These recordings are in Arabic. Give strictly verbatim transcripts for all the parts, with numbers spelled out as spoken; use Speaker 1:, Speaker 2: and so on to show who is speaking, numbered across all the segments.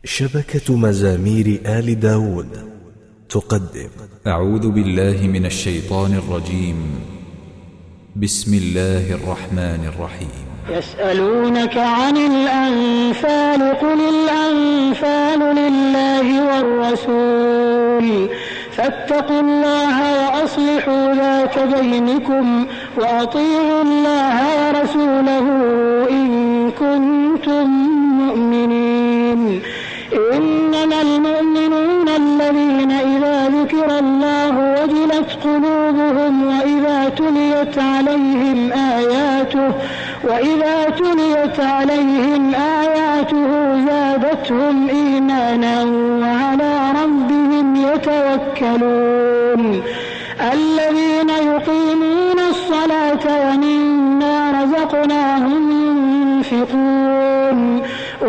Speaker 1: شبكة مزامير آل داود تقدم.
Speaker 2: أعوذ بالله من الشيطان الرجيم. بسم الله الرحمن الرحيم.
Speaker 3: يسألونك عن الأنفال قل الأنفال لله والرسول فاتقوا الله وأصلحوا ذات بينكم وأطيعوا الله ورسوله إن كنتم مؤمنين. إنما المؤمنون الذين إذا ذكر الله وجلت قلوبهم وإذا تليت عليهم آياته وإذا تليت عليهم آياته زادتهم إيمانا وعلى ربهم يتوكلون. الذين يقيمون الصلاة ومما رزقناهم ينفقون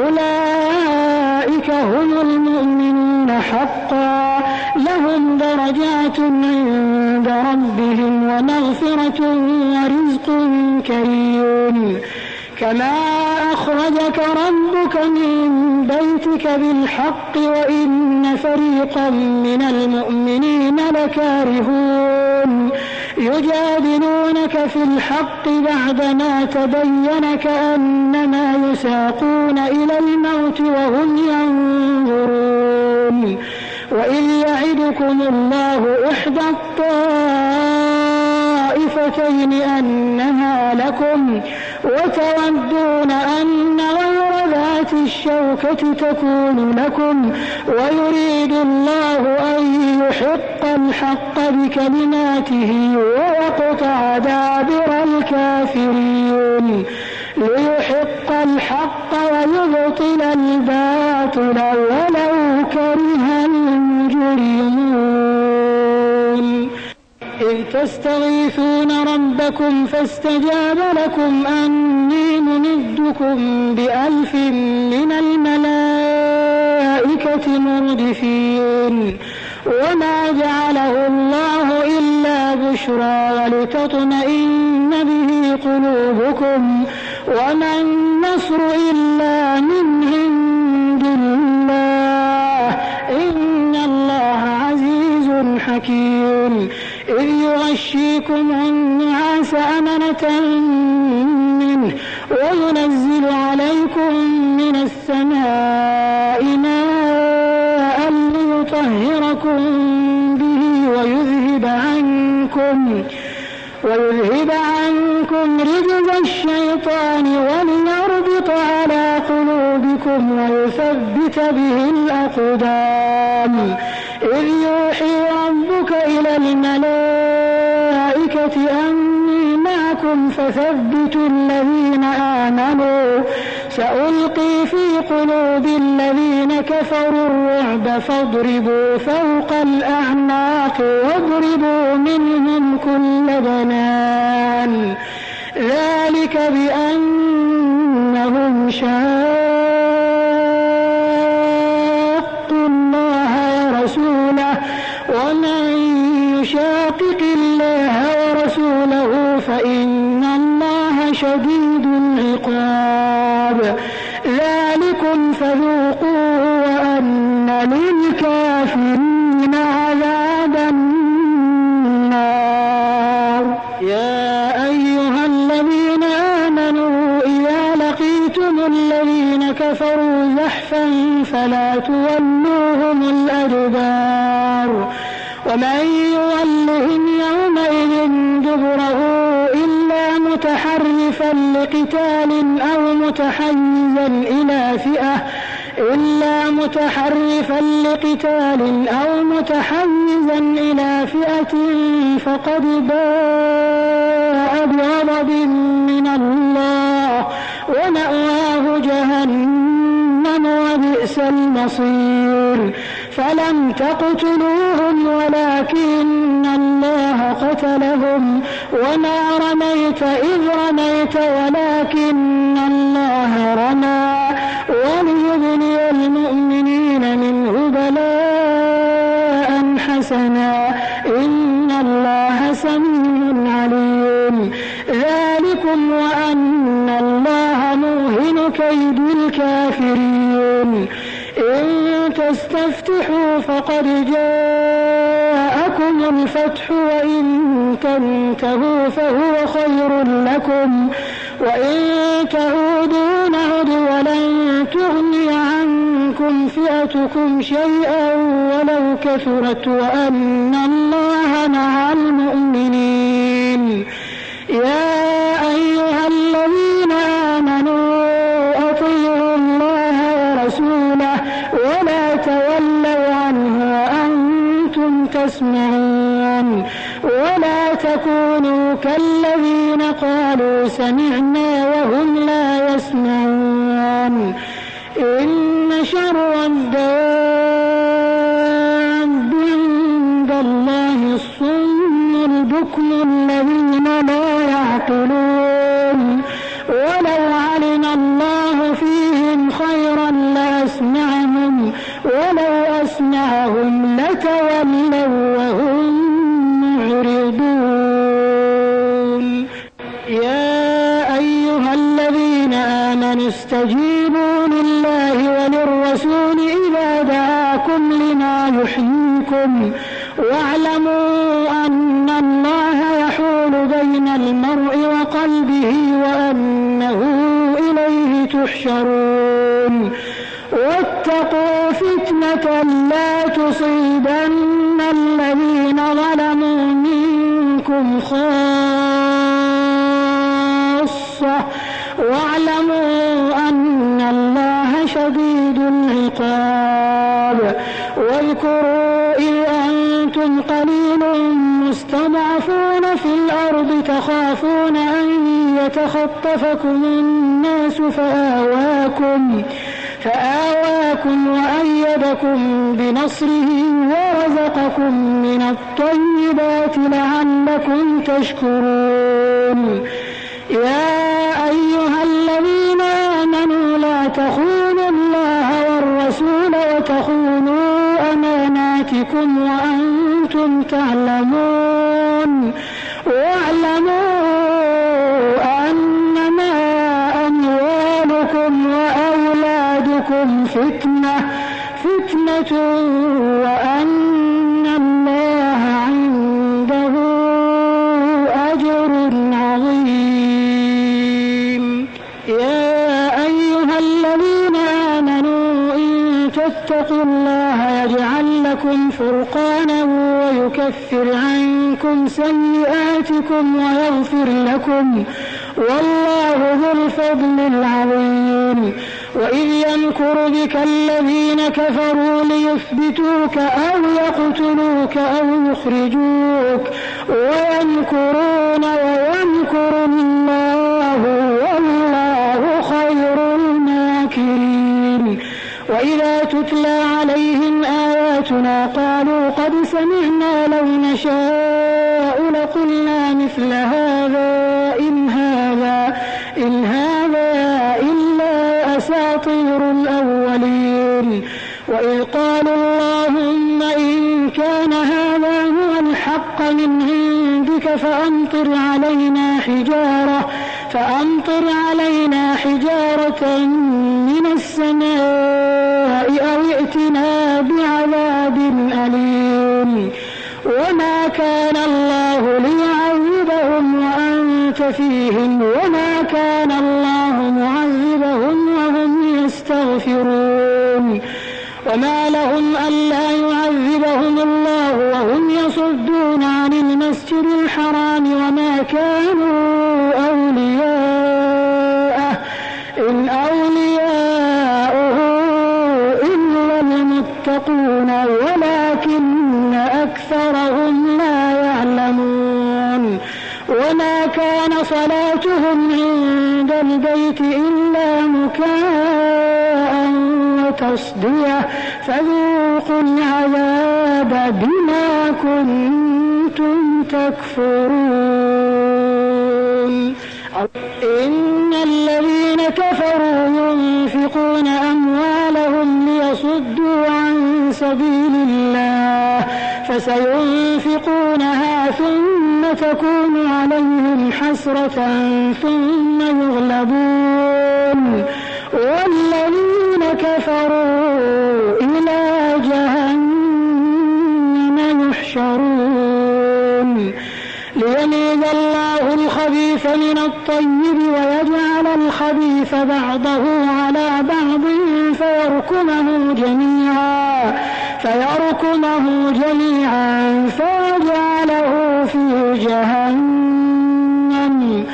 Speaker 3: أولئك هم المؤمنون حقا لهم درجات عند ربهم ومغفرة ورزق كريم. كما أخرجك ربك من بيتك بالحق وإن فريقا من المؤمنين لكارهون يجادلونك في الحق بعدما تبين كأنما يساقون إلى الموت وهم ينظرون. وإذ يعدكم الله إحدى الطائفتين أنها لكم وتودون أن غير ذات الشوكة تكون لكم ويريد الله أن يحق الحق بكلماته ويقطع دابر الكافرين ليحق الحق ويبطل الباطل ولو كره المجرمون. إذ تستغيثون ربكم فاستجاب لكم أني ممدكم بألف من الملائكة مردفين. وما جعله الله إلا بشرى ولتطمئن به قلوبكم وما النصر إلا من عند الله إن الله عزيز حكيم. إذ يغشيكم النعاس أمنة منه وينزل عليكم من السماء ماء ليطهركم به ويذهب عنكم ويذهب عنكم رجز الشيطان وليربط على قلوبكم ويثبت به الأقدام. إذ يوحي ربك إلى الملائكة أني معكم فثبتوا الذين آمنوا سألقي في قلوب الذين كفروا الرعب فاضربوا فوق الأعناق واضربوا منهم كل بنان. ذلك بأنهم شاقوا الله ورسوله ومن يشاقق الله ورسوله فإن الله شديد العقاب. ذلكم فذوقوه وأن للكافرين عذاب النار. يا أيها الذين آمنوا إذا لقيتم الذين كفروا زحفا فلا تولوهم الأدبار. ومن يولهم يومئذ دبره إلا متحرفا لقتال أو متحيزا إلى فئة إلا متحرفا لقتال أو متحيزا إلى فئة فقد باء بغضب من الله ومأواه جهنم وبئس المصير. فلم تقتلوهم ولكن الله قتلهم وما رميت إذ رميت ولكن الله رمى وليبلي المؤمنين منه بلاء حسنا إن الله سميع عليم. ذلكم وأن الله موهن كيد الكافرين. إن تستفتحوا فقد جاءكم الفتح وإن تنتهوا فهو خير لكم وإن تعودوا نعد ولن تغني عنكم فئتكم شيئا ولو كثرت وأن الله مع المؤمنين. يا أيها الذين آمنوا أطيعوا الله ورسوله ولا تولوا عنه وأنتم تسمعون ولا تكونوا كالذين قالوا سمعنا وهم لا يسمعون. إن شر الدواب عند الله الصم البكم الذين لا يعقلون ولو علم الله فيهم خيرا لأسمعهم ولو أسمعهم لتولوا وهم معرضون. يا أيها الذين آمنوا استجيبوا لله وللرسول إذا دعاكم لما يحييكم واعلموا أن الله يحول بين المرء وقلبه وأنه إليه تحشرون. واتقوا فتنة لا تصيبن الذين ظلموا منكم خاصة واعلموا أن الله شديد العقاب. واذكروا إذ أنتم قليل مستضعفون في الأرض تخافون أن يتخطفكم الناس فآواكم فآواكم وأيدكم بنصره ورزقكم من الطيبات لعلكم تشكرون. يا أيها الذين آمنوا لا تخونوا الله والرسول وتخونوا أماناتكم وأنتم تعلمون. واعلموا أنما أموالكم وأولادكم فتنة فتنة وأن الله عنده أجر عظيم. يا أيها الذين آمنوا إن تتقوا الله يجعل لكم فرقانا ويكفر عنكم سيئاتكم ويغفر لكم والله ذو الفضل العظيم. وإذ يمكر بك الذين كفروا ليثبتوك أو يقتلوك أو يخرجوك ويمكرون ويمكر الله والله خير الماكرين. وإذا تتلى عليهم آياتنا قالوا قد سمعنا لو نشاء لقلنا مثل هذا إن هذا إن هذا إلا أساطير الأولين. وإذ قالوا اللهم إن كان هذا هو الحق من عندك فأمطر علينا حجارة فأمطر علينا حجارة من السماء أو ائتنا بعذاب أليم. وما كان الله ليعذبهم وأنت فيهم وما كان الله معذبهم وهم يستغفرون. وما لهم ألا يعذبهم الله وهم يصدون عن المسجد الحرام وما كانوا أولياءه إن أولياؤه إلا المتقون ولكن أكثرهم لا يعلمون. وما كان صلاتهم عند البيت إلا مكاء وتصدية فذوقوا العذاب بما كنتم تكفرون. إن الذين كفروا ينفقون أموالهم ليصدوا عن سبيل الله فسينفقونها ثم تكون عليهم حسرة ثم يغلبون والذين كفروا إلى فيركمه جميعا فيركمه جميعا فيجعله في جهنم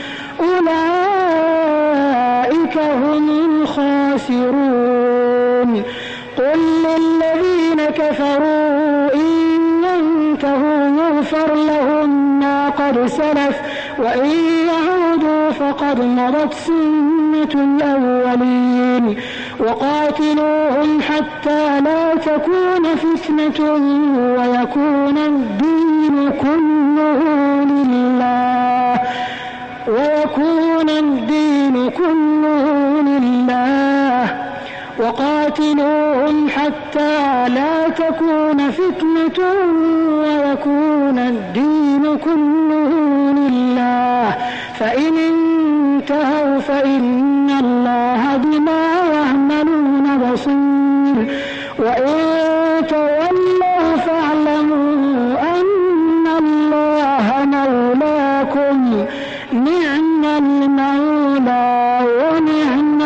Speaker 3: أولئك هم الخاسرون. قل للذين كفروا إن ينتهوا يغفر لهم ما قد سلف وإن يعودوا فقد مضت سنة الأولين وقاتلوهم حتى لا تكون فتنة ويكون الدين كله لله ويكون الدين كله لله وقاتلوهم حتى لا تكون فتنة ويكون الدين كله لله فإن انتهوا فإن الله بما يعملون بصير وإن تولوا فاعلموا أن الله مولاكم نعم المولى ونعم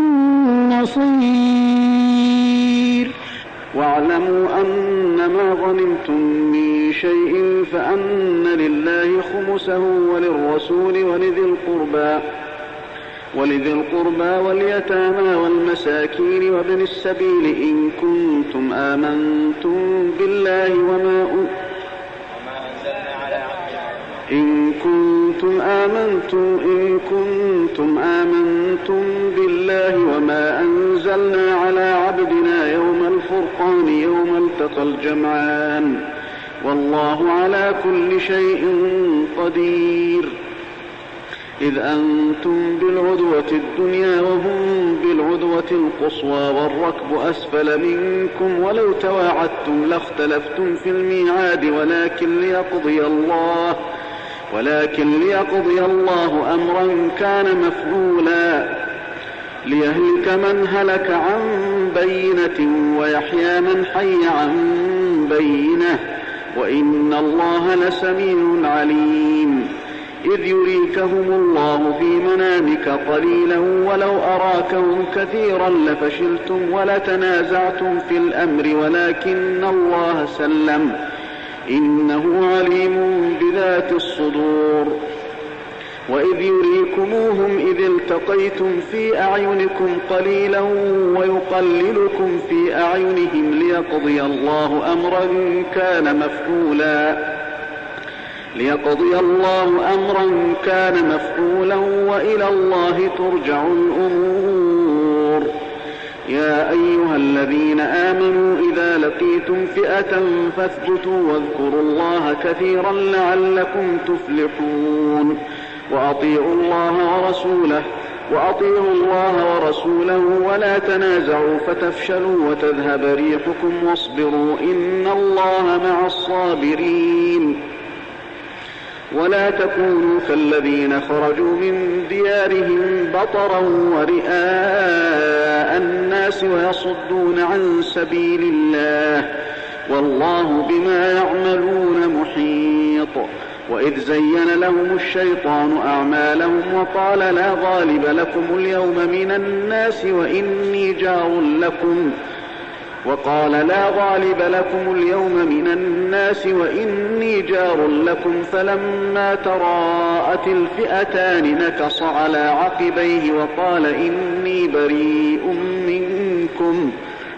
Speaker 3: النصير.
Speaker 4: واعلموا أنما غنمتم من شيء فأن لله خمسه وللرسول ولذي القربى ولذي القربى واليتامى والمساكين وابن السبيل إن كنتم آمنتم بالله وما إن كنتم آمنتم إن كنتم آمنتم بالله وما أنزلنا على عبدنا يوم الفرقان يوم التقى الجمعان والله على كل شيء قدير. إذ أنتم بالعدوة الدنيا وهم بالعدوة القصوى والركب أسفل منكم ولو تواعدتم لاختلفتم في الميعاد ولكن ليقضي الله ولكن ليقضي الله أمرا كان مفعولا ليهلك من هلك عن بينة ويحيى من حي عن بينة وإن الله لسميع عليم. إذ يريكهم الله في منامك قليلا ولو أراكهم كثيرا لفشلتم ولتنازعتم في الأمر ولكن الله سلم إنه عليم بذات الصدور. وإذ يريكموهم إذ التقيتم في أعينكم قليلا ويقللكم في أعينهم ليقضي الله أمرا كان مفعولا ليقضي الله أمرا كان مفعولا وإلى الله ترجع الأمور. يا أيها الذين آمنوا إذا لقيتم فئة فاثبتوا واذكروا الله كثيرا لعلكم تفلحون. وأطيعوا الله ورسوله وأطيعوا الله ورسوله ولا تنازعوا فتفشلوا وتذهب ريحكم واصبروا إن الله مع الصابرين. ولا تكونوا كالذين خرجوا من ديارهم بطرا ورئاء الناس ويصدون عن سبيل الله والله بما يعملون محيط. وإذ زين لهم الشيطان أعمالهم وقال لا غالب لكم اليوم من الناس وإني جار لكم وقال لا غالب لكم اليوم من الناس وإني جار لكم فلما تراءت الفئتان نكص على عقبيه وقال إني بريء منكم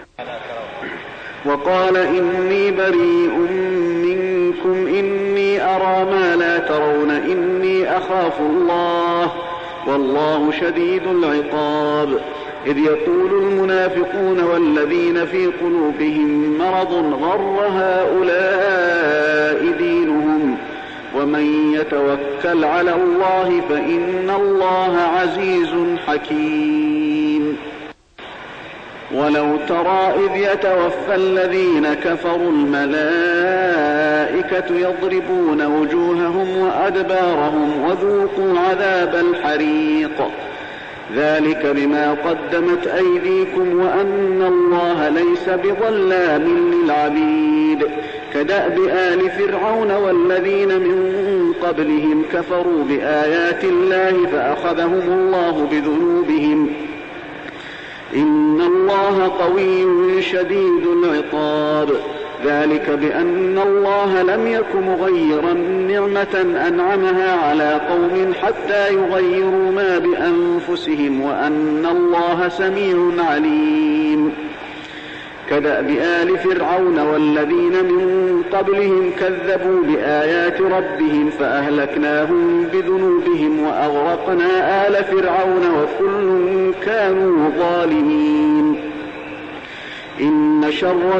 Speaker 4: وقال إني بريء منكم إني أرى ما لا ترون إني أخاف الله والله شديد العقاب. إذ يقول المنافقون والذين في قلوبهم مرض غر هؤلاء دينهم ومن يتوكل على الله فإن الله عزيز حكيم. ولو ترى إذ يتوفى الذين كفروا الملائكة يضربون وجوههم وأدبارهم وذوقوا عذاب الحريق ذلك بما قدمت أيديكم وأن الله ليس بظلام للعبيد. كدأب آل فرعون والذين من قبلهم كفروا بآيات الله فأخذهم الله بذنوبهم إن الله قوي شديد العقاب. ذلك بأن الله لم يك مغيرا نعمة أنعمها على قوم حتى يغيروا ما بأنفسهم وأن الله سميع عليم. كدأب آل فرعون والذين من قبلهم كذبوا بآيات ربهم فأهلكناهم بذنوبهم وأغرقنا آل فرعون وكل كانوا ظالمين. إن شر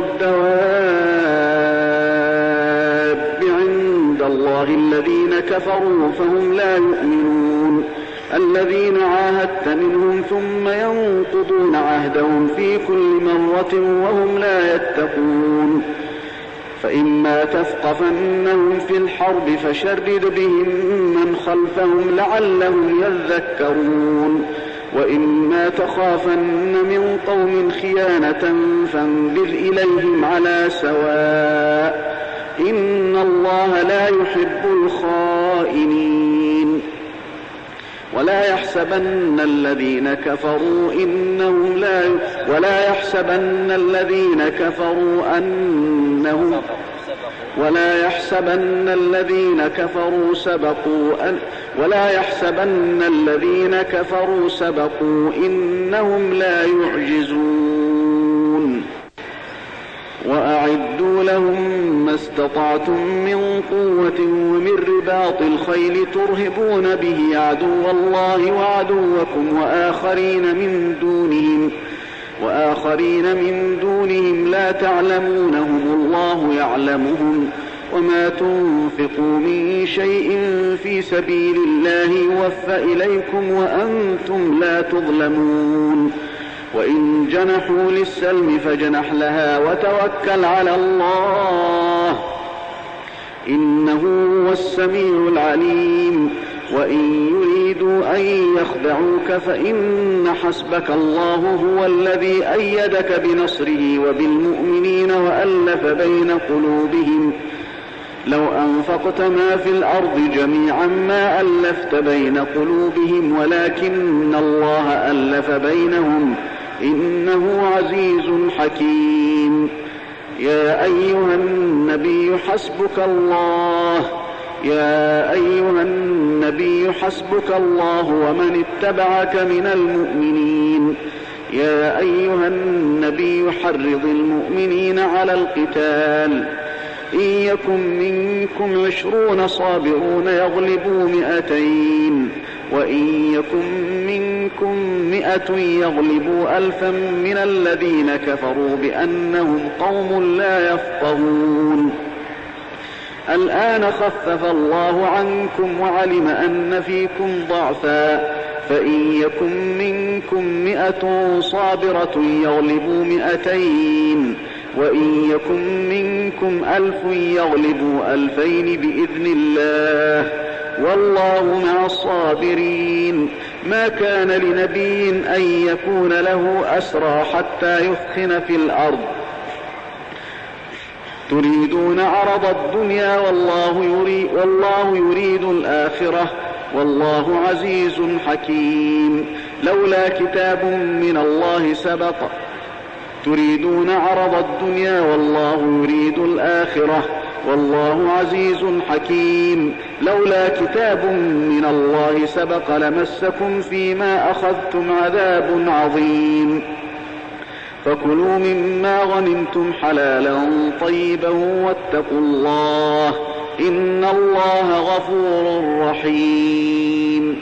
Speaker 4: الدواب عند الله الذين كفروا فهم لا يؤمنون. الذين عاهدت منهم ثم ينقضون عهدهم في كل مرة وهم لا يتقون. فإما تثقفنهم في الحرب فشرد بهم من خلفهم لعلهم يذكرون. وإما تخافن من قوم خيانة فانبذ إليهم على سواء إن الله لا يحب الخائنين. ولا يحسبن الذين كفروا إنهم لا ي... ولا يحسبن الذين كفروا أنهم ولا يحسبن الذين كفروا سبقوا أن... ولا يحسبن الذين كفروا سبقوا إنهم لا يعجزون. وأعدوا لهم ما استطعتم من قوة ومن رباط الخيل ترهبون به عدو الله وعدوكم وآخرين من دونهم وآخرين من دونهم لا تعلمونهم الله يعلمهم. وما تنفقوا من شيء في سبيل الله يوفى إليكم وأنتم لا تظلمون. وإن جنحوا للسلم فاجنح لها وتوكل على الله إنه هو السميع العليم. وإن يريدوا أن يخدعوك فإن حسبك الله هو الذي أيدك بنصره وبالمؤمنين وألف بين قلوبهم. لو أنفقت ما في الأرض جميعا ما ألفت بين قلوبهم ولكن الله ألف بينهم إنه عزيز حكيم. يا أيها النبي حسبك الله يا أيها النبي حسبك الله ومن اتبعك من المؤمنين. يا أيها النبي حرض المؤمنين على القتال. إن يكن منكم عشرون صابرون يغلبوا مئتين وإن يكن منكم مئة يغلبوا ألفا من الذين كفروا بأنهم قوم لا يفقهون. الآن خفف الله عنكم وعلم أن فيكم ضعفا فإن يكن منكم مئة صابرة يغلبوا مئتين وإن يكن منكم ألف يغلبوا ألفين بإذن الله والله مع الصابرين. ما كان لنبي أن يكون له أسرى حتى يثخن في الأرض تريدون عرض الدنيا والله يريد, والله يريد الآخرة والله عزيز حكيم. لولا كتاب من الله سبق تريدون عرض الدنيا والله يريد الآخرة والله عزيز حكيم. لولا كتاب من الله سبق لمسكم فيما أخذتم عذاب عظيم. فكلوا مما غنمتم حلالا طيبا واتقوا الله إن الله غفور رحيم.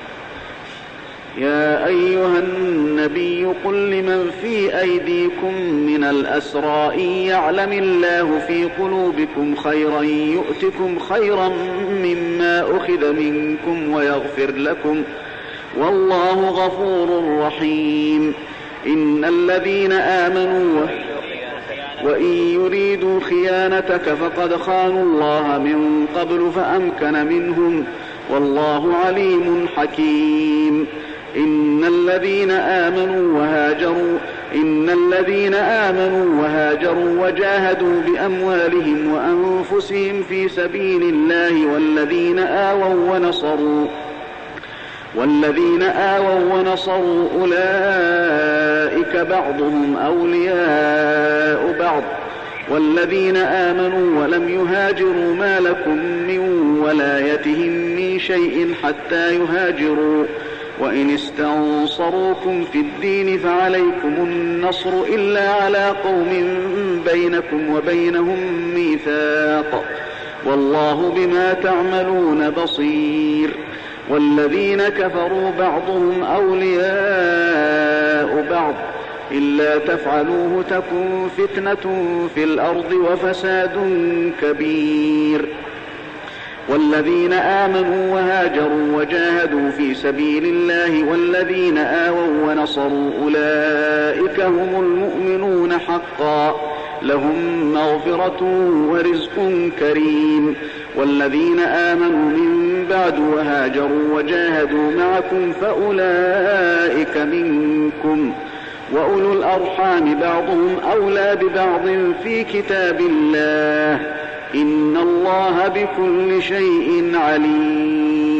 Speaker 4: يا أيها النبي قل لمن في أيديكم من الأسرى إن يعلم الله في قلوبكم خيرا يؤتكم خيرا مما أخذ منكم ويغفر لكم والله غفور رحيم. إن الذين آمنوا وإن يريدوا خيانتك فقد خانوا الله من قبل فأمكن منهم والله عليم حكيم. إن الذين آمنوا وهاجروا إن الذين آمنوا وهاجروا وجاهدوا بأموالهم وأنفسهم في سبيل الله والذين آووا ونصروا والذين آووا ونصروا أولئك بعضهم أولياء بعض والذين آمنوا ولم يهاجروا ما لكم من ولايتهم من شيء حتى يهاجروا وإن استنصروكم في الدين فعليكم النصر إلا على قوم بينكم وبينهم ميثاق والله بما تعملون بصير. والذين كفروا بعضهم أولياء بعض إلا تفعلوه تكن فتنة في الأرض وفساد كبير. والذين آمنوا وهاجروا وجاهدوا في سبيل الله والذين آووا ونصروا أولئك هم المؤمنون حقا لهم مغفرة ورزق كريم. والذين آمنوا من بعد وهاجروا وجاهدوا معكم فأولئك منكم وأولو الأرحام بعضهم أولى ببعض في كتاب الله إن الله بكل شيء عليم.